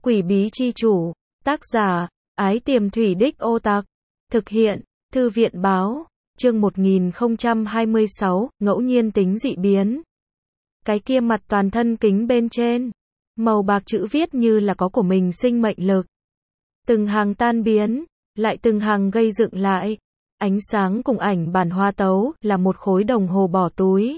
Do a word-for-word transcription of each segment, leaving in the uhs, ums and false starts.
Quỷ bí chi chủ. Tác giả, Ái Tiềm Thủy Đích Ô Tặc. Thực hiện, Thư viện báo. Chương một nghìn không trăm hai mươi sáu, ngẫu nhiên tính dị biến. Cái kia mặt toàn thân kính bên trên. Màu bạc chữ viết như là có của mình sinh mệnh lực. Từng hàng tan biến, lại từng hàng gây dựng lại. Ánh sáng cùng ảnh bản hoa tấu là một khối đồng hồ bỏ túi.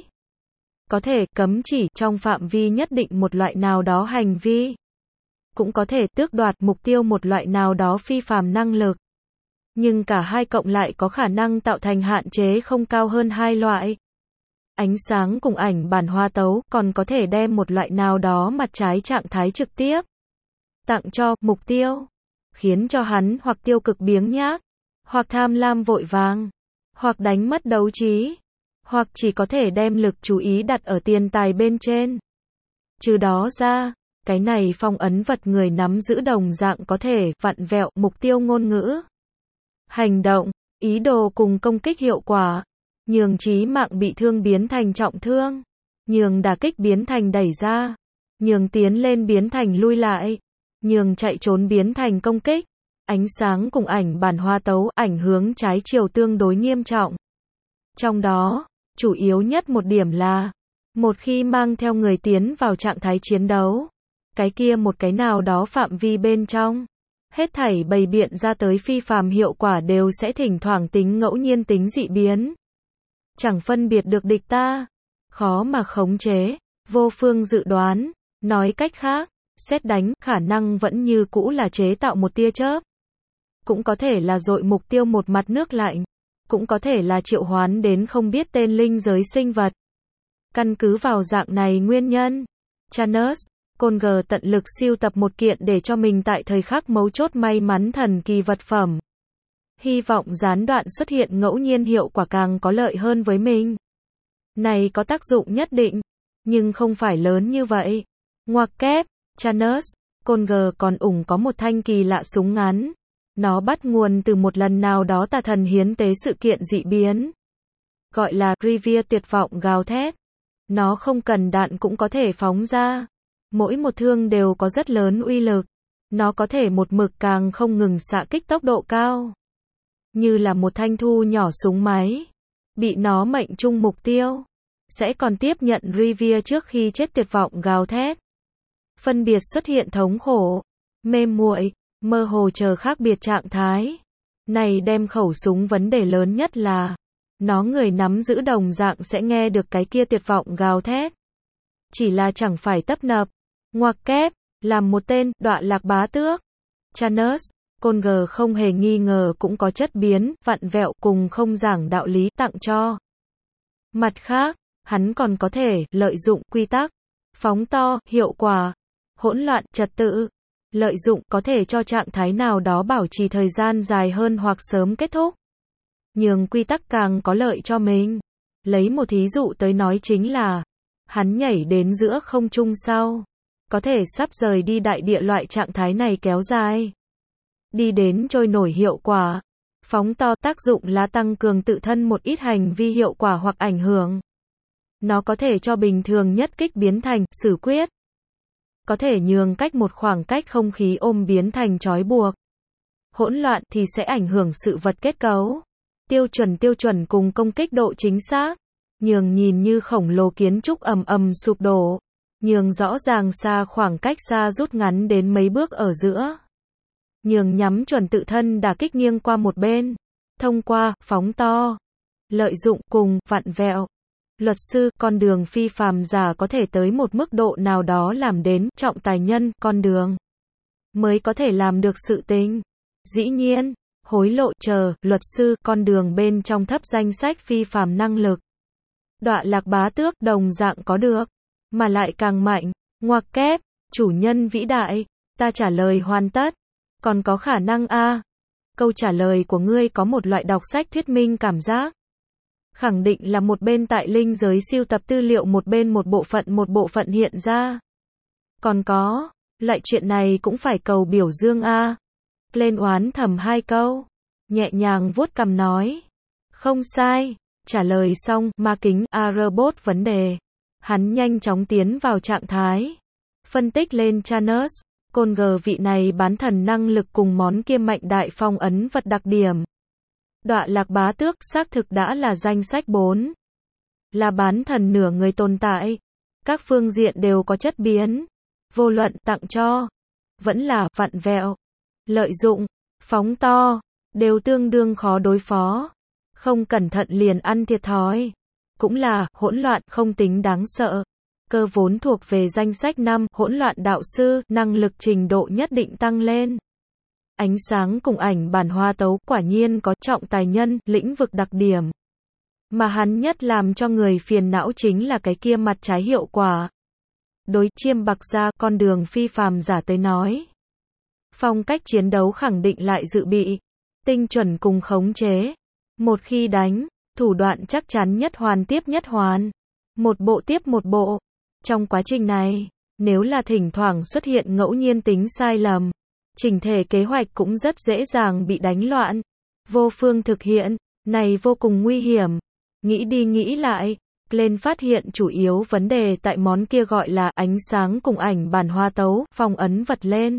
Có thể cấm chỉ trong phạm vi nhất định một loại nào đó hành vi. Cũng có thể tước đoạt mục tiêu một loại nào đó phi phàm năng lực. Nhưng cả hai cộng lại có khả năng tạo thành hạn chế không cao hơn hai loại. Ánh sáng cùng ảnh bản hoa tấu còn có thể đem một loại nào đó mặt trái trạng thái trực tiếp tặng cho mục tiêu, khiến cho hắn hoặc tiêu cực biếng nhác, hoặc tham lam vội vàng, hoặc đánh mất đấu trí, hoặc chỉ có thể đem lực chú ý đặt ở tiền tài bên trên. Trừ đó ra, cái này phong ấn vật người nắm giữ đồng dạng có thể vặn vẹo mục tiêu ngôn ngữ, hành động, ý đồ cùng công kích hiệu quả, nhường chí mạng bị thương biến thành trọng thương, nhường đả kích biến thành đẩy ra, nhường tiến lên biến thành lui lại, nhường chạy trốn biến thành công kích. Ánh sáng cùng ảnh bản hoa tấu ảnh hướng trái chiều tương đối nghiêm trọng. Trong đó, chủ yếu nhất một điểm là, một khi mang theo người tiến vào trạng thái chiến đấu, cái kia một cái nào đó phạm vi bên trong, hết thảy bày biện ra tới phi phàm hiệu quả đều sẽ thỉnh thoảng tính ngẫu nhiên tính dị biến. Chẳng phân biệt được địch ta, khó mà khống chế, vô phương dự đoán, nói cách khác, sét đánh, khả năng vẫn như cũ là chế tạo một tia chớp. Cũng có thể là dội mục tiêu một mặt nước lạnh, cũng có thể là triệu hoán đến không biết tên linh giới sinh vật. Căn cứ vào dạng này nguyên nhân, Chanus, Conger tận lực siêu tập một kiện để cho mình tại thời khắc mấu chốt may mắn thần kỳ vật phẩm. Hy vọng gián đoạn xuất hiện ngẫu nhiên hiệu quả càng có lợi hơn với mình. Này có tác dụng nhất định, nhưng không phải lớn như vậy. Ngoặc kép, Chanus, Conger còn ủng có một thanh kỳ lạ súng ngắn. Nó bắt nguồn từ một lần nào đó tà thần hiến tế sự kiện dị biến. Gọi là Revere tuyệt vọng gào thét. Nó không cần đạn cũng có thể phóng ra. Mỗi một thương đều có rất lớn uy lực. Nó có thể một mực càng không ngừng xạ kích tốc độ cao. Như là một thanh thu nhỏ súng máy. Bị nó mệnh trung mục tiêu. Sẽ còn tiếp nhận Revere trước khi chết tuyệt vọng gào thét. Phân biệt xuất hiện thống khổ, mê muội, mơ hồ chờ khác biệt trạng thái. Này đem khẩu súng vấn đề lớn nhất là, nó người nắm giữ đồng dạng sẽ nghe được cái kia tuyệt vọng gào thét. Chỉ là chẳng phải tấp nập, ngoặc kép, làm một tên, đọa lạc bá tước. Chanus, Conger không hề nghi ngờ cũng có chất biến, vặn vẹo cùng không giảng đạo lý tặng cho. Mặt khác, hắn còn có thể lợi dụng quy tắc, phóng to, hiệu quả, hỗn loạn, trật tự. Lợi dụng có thể cho trạng thái nào đó bảo trì thời gian dài hơn hoặc sớm kết thúc. Nhường quy tắc càng có lợi cho mình. Lấy một thí dụ tới nói chính là, hắn nhảy đến giữa không trung sau. Có thể sắp rời đi đại địa loại trạng thái này kéo dài. Đi đến trôi nổi hiệu quả. Phóng to tác dụng là tăng cường tự thân một ít hành vi hiệu quả hoặc ảnh hưởng. Nó có thể cho bình thường nhất kích biến thành xử quyết. Có thể nhường cách một khoảng cách không khí ôm biến thành trói buộc. Hỗn loạn thì sẽ ảnh hưởng sự vật kết cấu. Tiêu chuẩn tiêu chuẩn cùng công kích độ chính xác. Nhường nhìn như khổng lồ kiến trúc ầm ầm sụp đổ. Nhường rõ ràng xa khoảng cách xa rút ngắn đến mấy bước ở giữa. Nhường nhắm chuẩn tự thân đả kích nghiêng qua một bên. Thông qua, phóng to, lợi dụng cùng, vặn vẹo. Luật sư, con đường phi phàm giả có thể tới một mức độ nào đó làm đến trọng tài nhân, con đường mới có thể làm được sự tình. Dĩ nhiên, hối lộ chờ, luật sư, con đường bên trong thấp danh sách phi phàm năng lực. Đọa lạc bá tước đồng dạng có được, mà lại càng mạnh. Ngoặc kép, chủ nhân vĩ đại, ta trả lời hoàn tất. Còn có khả năng a? Câu trả lời của ngươi có một loại đọc sách thuyết minh cảm giác. Khẳng định là một bên tại linh giới siêu tập tư liệu một bên một bộ phận một bộ phận hiện ra. Còn có, loại chuyện này cũng phải cầu biểu dương a. Lên oán thầm hai câu, nhẹ nhàng vuốt cằm nói. Không sai, trả lời xong, ma kính, a robot vấn đề. Hắn nhanh chóng tiến vào trạng thái. Phân tích lên Chanus, Côn gờ vị này bán thần năng lực cùng món kia mạnh đại phong ấn vật đặc điểm. Đọa lạc bá tước xác thực đã là danh sách bốn. Là bán thần nửa người tồn tại. Các phương diện đều có chất biến. Vô luận tặng cho. Vẫn là vặn vẹo. Lợi dụng. Phóng to. Đều tương đương khó đối phó. Không cẩn thận liền ăn thiệt thòi. Cũng là hỗn loạn không tính đáng sợ. Cơ vốn thuộc về danh sách năm, hỗn loạn đạo sư, năng lực trình độ nhất định tăng lên. Ánh sáng cùng ảnh bản hoa tấu quả nhiên có trọng tài nhân, lĩnh vực đặc điểm. Mà hắn nhất làm cho người phiền não chính là cái kia mặt trái hiệu quả. Đối chiêm bạc ra con đường phi phàm giả tới nói. Phong cách chiến đấu khẳng định lại dự bị. Tinh chuẩn cùng khống chế. Một khi đánh, thủ đoạn chắc chắn nhất hoàn tiếp nhất hoàn. Một bộ tiếp một bộ. Trong quá trình này, nếu là thỉnh thoảng xuất hiện ngẫu nhiên tính sai lầm, chỉnh thể kế hoạch cũng rất dễ dàng bị đánh loạn. Vô phương thực hiện, này vô cùng nguy hiểm. Nghĩ đi nghĩ lại, Glenn phát hiện chủ yếu vấn đề tại món kia gọi là ánh sáng cùng ảnh bản hoa tấu, phong ấn vật lên.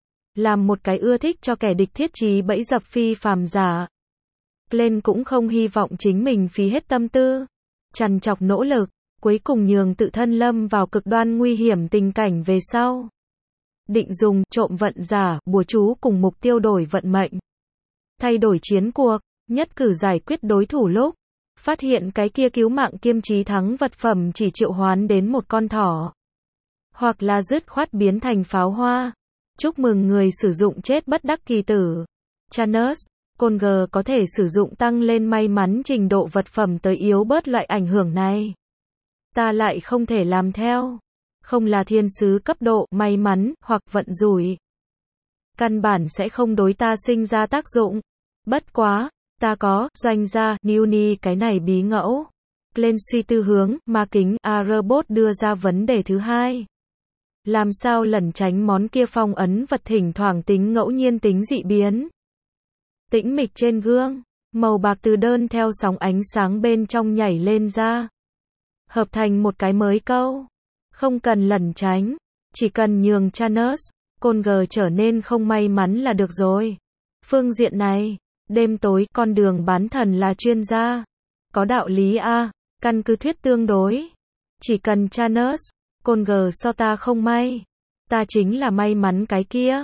Làm một cái ưa thích cho kẻ địch thiết trí bẫy dập phi phàm giả. Glenn cũng không hy vọng chính mình phí hết tâm tư, trằn trọc nỗ lực, cuối cùng nhường tự thân lâm vào cực đoan nguy hiểm tình cảnh về sau. Định dùng trộm vận giả, bùa chú cùng mục tiêu đổi vận mệnh. Thay đổi chiến cuộc, nhất cử giải quyết đối thủ lúc. Phát hiện cái kia cứu mạng kiêm chí thắng vật phẩm chỉ triệu hoán đến một con thỏ. Hoặc là dứt khoát biến thành pháo hoa. Chúc mừng người sử dụng chết bất đắc kỳ tử. Chanus, Côn gờ có thể sử dụng tăng lên may mắn trình độ vật phẩm tới yếu bớt loại ảnh hưởng này. Ta lại không thể làm theo. Không là thiên sứ cấp độ may mắn hoặc vận rủi. Căn bản sẽ không đối ta sinh ra tác dụng. Bất quá, ta có, doanh gia, Newny cái này bí ngẫu. Lên suy tư hướng, ma kính, A-robot đưa ra vấn đề thứ hai. Làm sao lẩn tránh món kia phong ấn vật thỉnh thoảng tính ngẫu nhiên tính dị biến. Tĩnh mịch trên gương, màu bạc từ đơn theo sóng ánh sáng bên trong nhảy lên ra. Hợp thành một cái mới câu. Không cần lẩn tránh, chỉ cần nhường Chanus, Côn gờ trở nên không may mắn là được rồi. Phương diện này, đêm tối con đường bán thần là chuyên gia. Có đạo lý a, căn cứ thuyết tương đối. Chỉ cần Chanus, Côn gờ so ta không may. Ta chính là may mắn cái kia.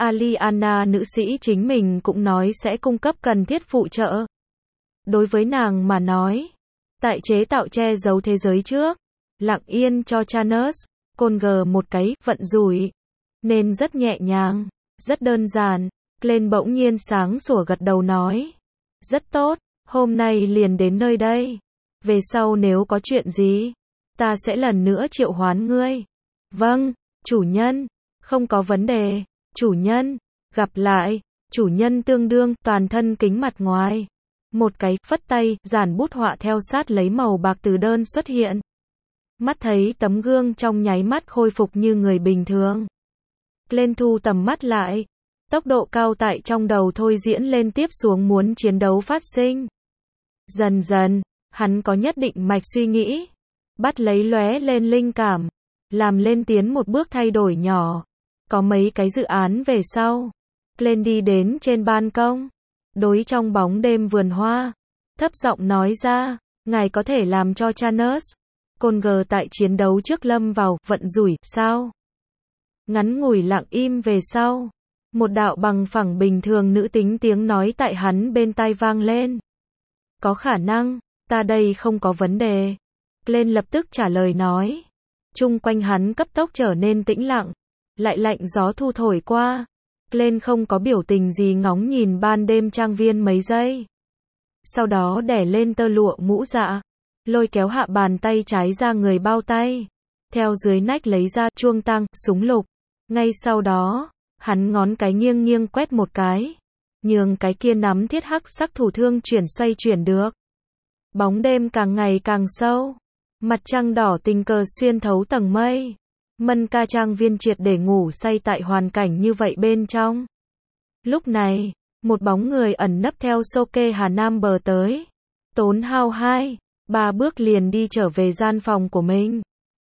Aliana nữ sĩ chính mình cũng nói sẽ cung cấp cần thiết phụ trợ. Đối với nàng mà nói, tại chế tạo che giấu thế giới trước, lặng yên cho Chanus, Côn gờ một cái vận rủi. Nên rất nhẹ nhàng, rất đơn giản. Glenn bỗng nhiên sáng sủa gật đầu nói. Rất tốt, hôm nay liền đến nơi đây. Về sau nếu có chuyện gì, ta sẽ lần nữa triệu hoán ngươi. Vâng, chủ nhân. Không có vấn đề, chủ nhân. Gặp lại, chủ nhân tương đương, toàn thân kính mặt ngoài. Một cái, phất tay, giản bút họa theo sát lấy màu bạc từ đơn xuất hiện. Mắt thấy tấm gương trong nháy mắt khôi phục như người bình thường. Glenn thu tầm mắt lại. Tốc độ cao tại trong đầu thôi diễn lên tiếp xuống muốn chiến đấu phát sinh. Dần dần, hắn có nhất định mạch suy nghĩ. Bắt lấy lóe lên linh cảm. Làm lên tiến một bước thay đổi nhỏ. Có mấy cái dự án về sau. Glenn đi đến trên ban công. Đối trong bóng đêm vườn hoa. Thấp giọng nói ra, ngài có thể làm cho Chanus, Côn gờ tại chiến đấu trước lâm vào, vận rủi, sao? Ngắn ngủi lặng im về sau. Một đạo bằng phẳng bình thường nữ tính tiếng nói tại hắn bên tai vang lên. Có khả năng, ta đây không có vấn đề. Glenn lập tức trả lời nói. Chung quanh hắn cấp tốc trở nên tĩnh lặng. Lại lạnh gió thu thổi qua. Glenn không có biểu tình gì ngóng nhìn ban đêm trang viên mấy giây. Sau đó đẻ lên tơ lụa mũ dạ. Lôi kéo hạ bàn tay trái ra người bao tay. Theo dưới nách lấy ra chuông tăng, súng lục. Ngay sau đó, hắn ngón cái nghiêng nghiêng quét một cái. Nhường cái kia nắm thiết hắc sắc thủ thương chuyển xoay chuyển được. Bóng đêm càng ngày càng sâu. Mặt trăng đỏ tình cờ xuyên thấu tầng mây. Mân ca trang viên triệt để ngủ say tại hoàn cảnh như vậy bên trong. Lúc này, một bóng người ẩn nấp theo Soke Hà Nam bờ tới. Tốn hao hai, ba bước liền đi trở về gian phòng của mình.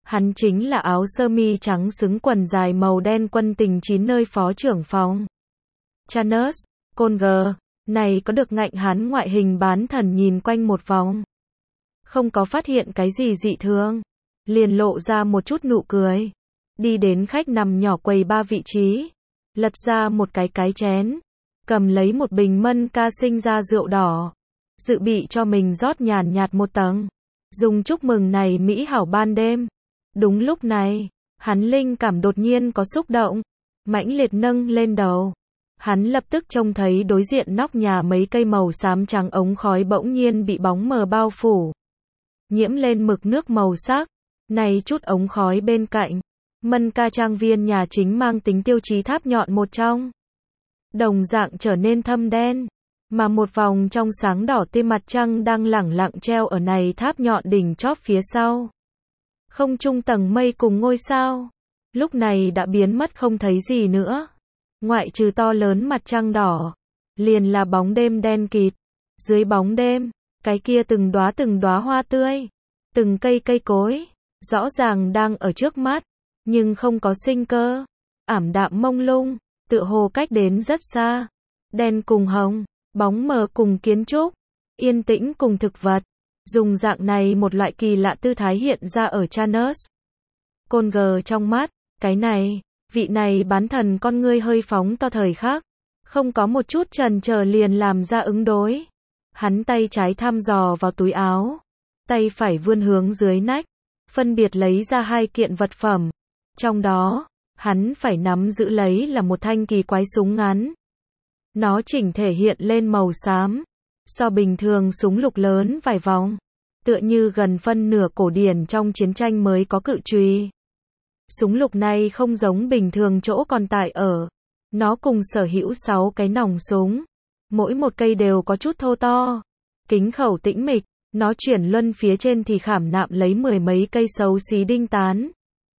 Hắn chính là áo sơ mi trắng xứng quần dài màu đen quân tình chín nơi phó trưởng phòng. Chanus, Conger, này có được ngạnh hắn ngoại hình bán thần nhìn quanh một vòng. Không có phát hiện cái gì dị thường. Liền lộ ra một chút nụ cười. Đi đến khách nằm nhỏ quầy ba vị trí. Lật ra một cái cái chén. Cầm lấy một bình mân ca sinh ra rượu đỏ. Dự bị cho mình rót nhàn nhạt một tầng. Dùng chúc mừng này mỹ hảo ban đêm. Đúng lúc này, hắn linh cảm đột nhiên có xúc động. Mãnh liệt nâng lên đầu. Hắn lập tức trông thấy đối diện nóc nhà mấy cây màu xám trắng ống khói bỗng nhiên bị bóng mờ bao phủ. Nhiễm lên mực nước màu sắc. Này chút ống khói bên cạnh. Mân ca trang viên nhà chính mang tính tiêu chí tháp nhọn một trong. Đồng dạng trở nên thâm đen. Mà một vòng trong sáng đỏ tia mặt trăng đang lẳng lặng treo ở này tháp nhọn đỉnh chóp phía sau. Không trung tầng mây cùng ngôi sao. Lúc này đã biến mất không thấy gì nữa. Ngoại trừ to lớn mặt trăng đỏ. Liền là bóng đêm đen kịt. Dưới bóng đêm, cái kia từng đóa từng đóa hoa tươi. Từng cây cây cối. Rõ ràng đang ở trước mắt. Nhưng không có sinh cơ. Ảm đạm mông lung. Tựa hồ cách đến rất xa. Đen cùng hồng. Bóng mờ cùng kiến trúc. Yên tĩnh cùng thực vật. Dùng dạng này một loại kỳ lạ tư thái hiện ra ở Chanus. Conger trong mắt. Cái này. Vị này bán thần con ngươi hơi phóng to thời khắc. Không có một chút chần chờ liền làm ra ứng đối. Hắn tay trái thăm dò vào túi áo. Tay phải vươn hướng dưới nách. Phân biệt lấy ra hai kiện vật phẩm. Trong đó, hắn phải nắm giữ lấy là một thanh kỳ quái súng ngắn. Nó chỉnh thể hiện lên màu xám. So bình thường súng lục lớn vài vòng. Tựa như gần phân nửa cổ điển trong chiến tranh mới có cự chùy. Súng lục này không giống bình thường chỗ còn tại ở. Nó cùng sở hữu sáu cái nòng súng. Mỗi một cây đều có chút thô to. Kính khẩu tĩnh mịch. Nó chuyển luân phía trên thì khảm nạm lấy mười mấy cây xấu xí đinh tán.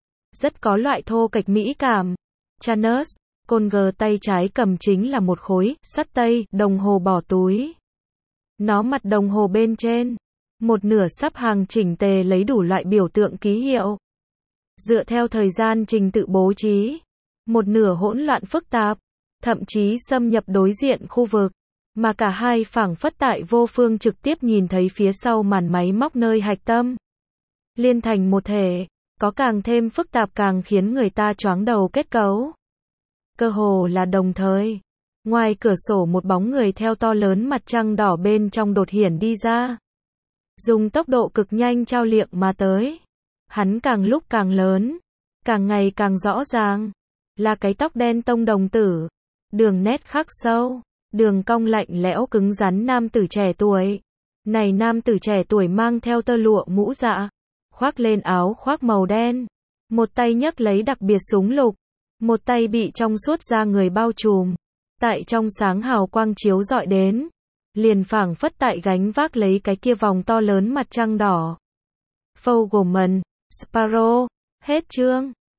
Rất có loại thô kệch mỹ cảm. Chanus, Conger tay trái cầm chính là một khối sắt tây đồng hồ bỏ túi. Nó mặt đồng hồ bên trên. Một nửa sắp hàng chỉnh tề lấy đủ loại biểu tượng ký hiệu. Dựa theo thời gian trình tự bố trí. Một nửa hỗn loạn phức tạp. Thậm chí xâm nhập đối diện khu vực. Mà cả hai phảng phất tại vô phương trực tiếp nhìn thấy phía sau màn máy móc nơi hạch tâm. Liên thành một thể. Có càng thêm phức tạp càng khiến người ta choáng đầu kết cấu. Cơ hồ là đồng thời. Ngoài cửa sổ một bóng người theo to lớn mặt trăng đỏ bên trong đột hiển đi ra. Dùng tốc độ cực nhanh trao liệng mà tới. Hắn càng lúc càng lớn. Càng ngày càng rõ ràng. Là cái tóc đen tông đồng tử. Đường nét khắc sâu. Đường cong lạnh lẽo cứng rắn nam tử trẻ tuổi. Này nam tử trẻ tuổi mang theo tơ lụa mũ dạ. Khoác lên áo khoác màu đen. Một tay nhấc lấy đặc biệt súng lục. Một tay bị trong suốt da người bao trùm. Tại trong sáng hào quang chiếu rọi đến. Liền phảng phất tại gánh vác lấy cái kia vòng to lớn mặt trăng đỏ. Fogelman, Sparrow, hết chương.